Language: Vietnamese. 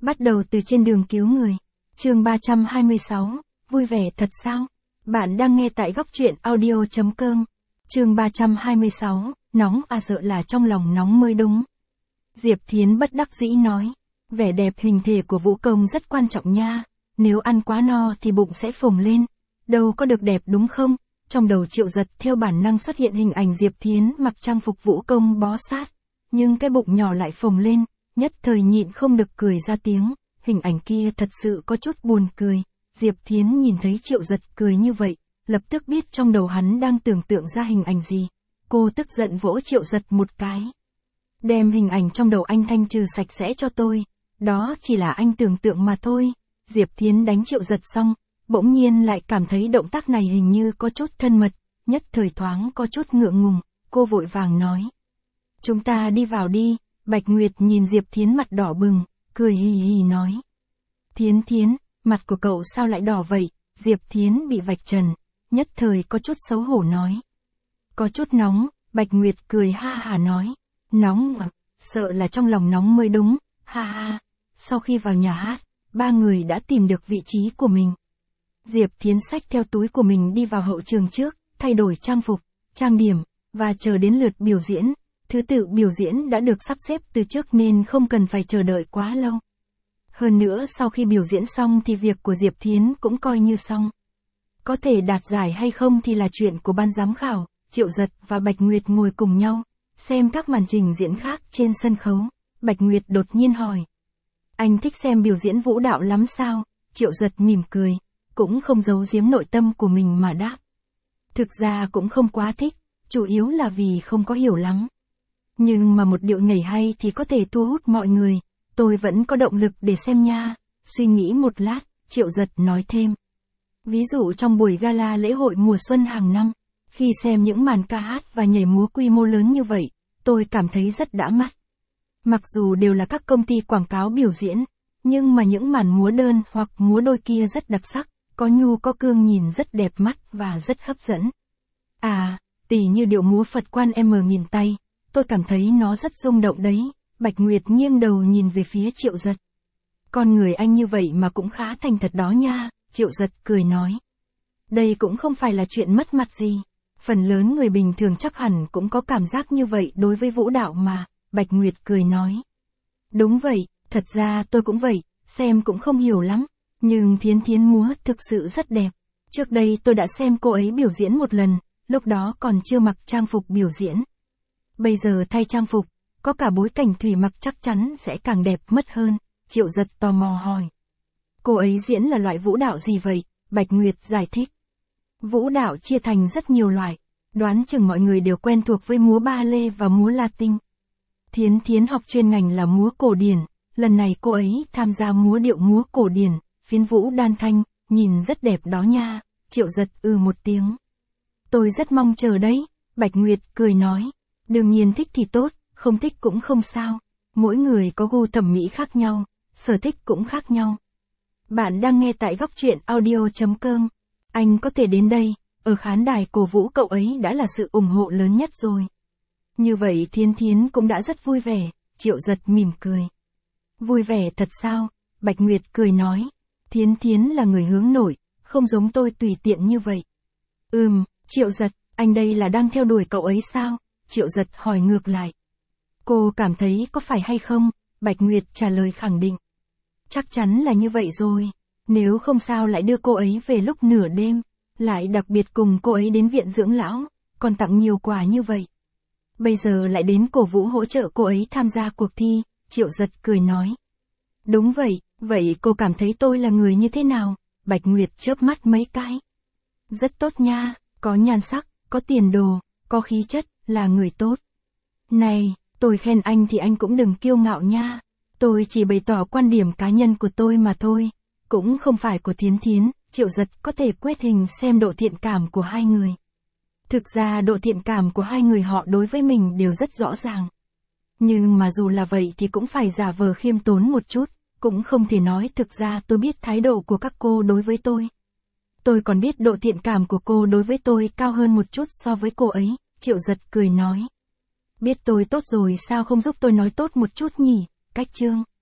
Bắt đầu từ trên đường cứu người. Chương 326, vui vẻ thật sao? Bạn đang nghe tại góc truyện audio.com. Chương 326, nóng à, sợ là trong lòng nóng mới đúng. Diệp Thiến bất đắc dĩ nói, vẻ đẹp hình thể của Vũ Công rất quan trọng nha, nếu ăn quá no thì bụng sẽ phồng lên, đâu có được đẹp đúng không? Trong đầu Triệu Giật theo bản năng xuất hiện hình ảnh Diệp Thiến mặc trang phục Vũ Công bó sát, nhưng cái bụng nhỏ lại phồng lên, nhất thời nhịn không được cười ra tiếng, hình ảnh kia thật sự có chút buồn cười. Diệp Thiến nhìn thấy Triệu Giật cười như vậy, lập tức biết trong đầu hắn đang tưởng tượng ra hình ảnh gì. Cô tức giận vỗ Triệu Giật một cái. Đem hình ảnh trong đầu anh thanh trừ sạch sẽ cho tôi, đó chỉ là anh tưởng tượng mà thôi. Diệp Thiến đánh Triệu Giật xong, bỗng nhiên lại cảm thấy động tác này hình như có chút thân mật, nhất thời thoáng có chút ngượng ngùng, cô vội vàng nói. Chúng ta đi vào đi. Bạch Nguyệt nhìn Diệp Thiến mặt đỏ bừng, cười hì hì nói. Thiến Thiến, mặt của cậu sao lại đỏ vậy? Diệp Thiến bị vạch trần, nhất thời có chút xấu hổ nói. Có chút nóng, Bạch Nguyệt cười ha hà nói. Nóng à, sợ là trong lòng nóng mới đúng, ha ha. Sau khi vào nhà hát, ba người đã tìm được vị trí của mình. Diệp Thiến xách theo túi của mình đi vào hậu trường trước, thay đổi trang phục, trang điểm, và chờ đến lượt biểu diễn. Thứ tự biểu diễn đã được sắp xếp từ trước nên không cần phải chờ đợi quá lâu. Hơn nữa sau khi biểu diễn xong thì việc của Diệp Thiến cũng coi như xong. Có thể đạt giải hay không thì là chuyện của ban giám khảo. Triệu Giật và Bạch Nguyệt ngồi cùng nhau, xem các màn trình diễn khác trên sân khấu. Bạch Nguyệt đột nhiên hỏi. Anh thích xem biểu diễn vũ đạo lắm sao? Triệu Giật mỉm cười, cũng không giấu giếm nội tâm của mình mà đáp. Thực ra cũng không quá thích, chủ yếu là vì không có hiểu lắm. Nhưng mà một điệu nhảy hay thì có thể thu hút mọi người, tôi vẫn có động lực để xem nha. Suy nghĩ một lát, Triệu Giật nói thêm. Ví dụ trong buổi gala lễ hội mùa xuân hàng năm, khi xem những màn ca hát và nhảy múa quy mô lớn như vậy, tôi cảm thấy rất đã mắt. Mặc dù đều là các công ty quảng cáo biểu diễn, nhưng mà những màn múa đơn hoặc múa đôi kia rất đặc sắc, có nhu có cương nhìn rất đẹp mắt và rất hấp dẫn. À, tỉ như điệu múa Phật Quan nghìn tay. Tôi cảm thấy nó rất rung động đấy. Bạch Nguyệt nghiêng đầu nhìn về phía Triệu Giật. Con người anh như vậy mà cũng khá thành thật đó nha, Triệu Giật cười nói. Đây cũng không phải là chuyện mất mặt gì. Phần lớn người bình thường chắc hẳn cũng có cảm giác như vậy đối với vũ đạo mà, Bạch Nguyệt cười nói. Đúng vậy, thật ra tôi cũng vậy, xem cũng không hiểu lắm, nhưng Thiến Thiến múa thực sự rất đẹp. Trước đây tôi đã xem cô ấy biểu diễn một lần, lúc đó còn chưa mặc trang phục biểu diễn. Bây giờ thay trang phục, có cả bối cảnh thủy mặc chắc chắn sẽ càng đẹp mất hơn. Triệu Giật tò mò hỏi. Cô ấy diễn là loại vũ đạo gì vậy? Bạch Nguyệt giải thích. Vũ đạo chia thành rất nhiều loại, đoán chừng mọi người đều quen thuộc với múa ba lê và múa Latin. Thiến Thiến học chuyên ngành là múa cổ điển, lần này cô ấy tham gia múa điệu múa cổ điển, phiến vũ đan thanh, nhìn rất đẹp đó nha. Triệu Giật một tiếng. Tôi rất mong chờ đấy, Bạch Nguyệt cười nói. Đương nhiên thích thì tốt, không thích cũng không sao. Mỗi người có gu thẩm mỹ khác nhau, sở thích cũng khác nhau. Bạn đang nghe tại góc truyện audio.com. Anh có thể đến đây, ở khán đài cổ vũ cậu ấy đã là sự ủng hộ lớn nhất rồi. Như vậy Thiến Thiến cũng đã rất vui vẻ, Triệu Giật mỉm cười. Vui vẻ thật sao? Bạch Nguyệt cười nói. Thiến Thiến là người hướng nội, không giống tôi tùy tiện như vậy. Triệu Giật, anh đây là đang theo đuổi cậu ấy sao? Triệu Giật hỏi ngược lại. Cô cảm thấy có phải hay không? Bạch Nguyệt trả lời khẳng định. Chắc chắn là như vậy rồi. Nếu không sao lại đưa cô ấy về lúc nửa đêm, lại đặc biệt cùng cô ấy đến viện dưỡng lão, còn tặng nhiều quà như vậy. Bây giờ lại đến cổ vũ hỗ trợ cô ấy tham gia cuộc thi, Triệu Giật cười nói. Đúng vậy, vậy cô cảm thấy tôi là người như thế nào? Bạch Nguyệt chớp mắt mấy cái. Rất tốt nha, có nhan sắc, có tiền đồ, có khí chất, là người tốt. Này, tôi khen anh thì anh cũng đừng kiêu ngạo nha. Tôi chỉ bày tỏ quan điểm cá nhân của tôi mà thôi, cũng không phải của Thiến Thiến. Triệu Giật có thể quét hình xem độ thiện cảm của hai người. Thực ra độ thiện cảm của hai người họ đối với mình đều rất rõ ràng. Nhưng mà dù là vậy thì cũng phải giả vờ khiêm tốn một chút, cũng không thể nói thực ra tôi biết thái độ của các cô đối với tôi. Tôi còn biết độ thiện cảm của cô đối với tôi cao hơn một chút so với cô ấy, Triệu Giật cười nói. Biết tôi tốt rồi sao không giúp tôi nói tốt một chút nhỉ, Cách Chương.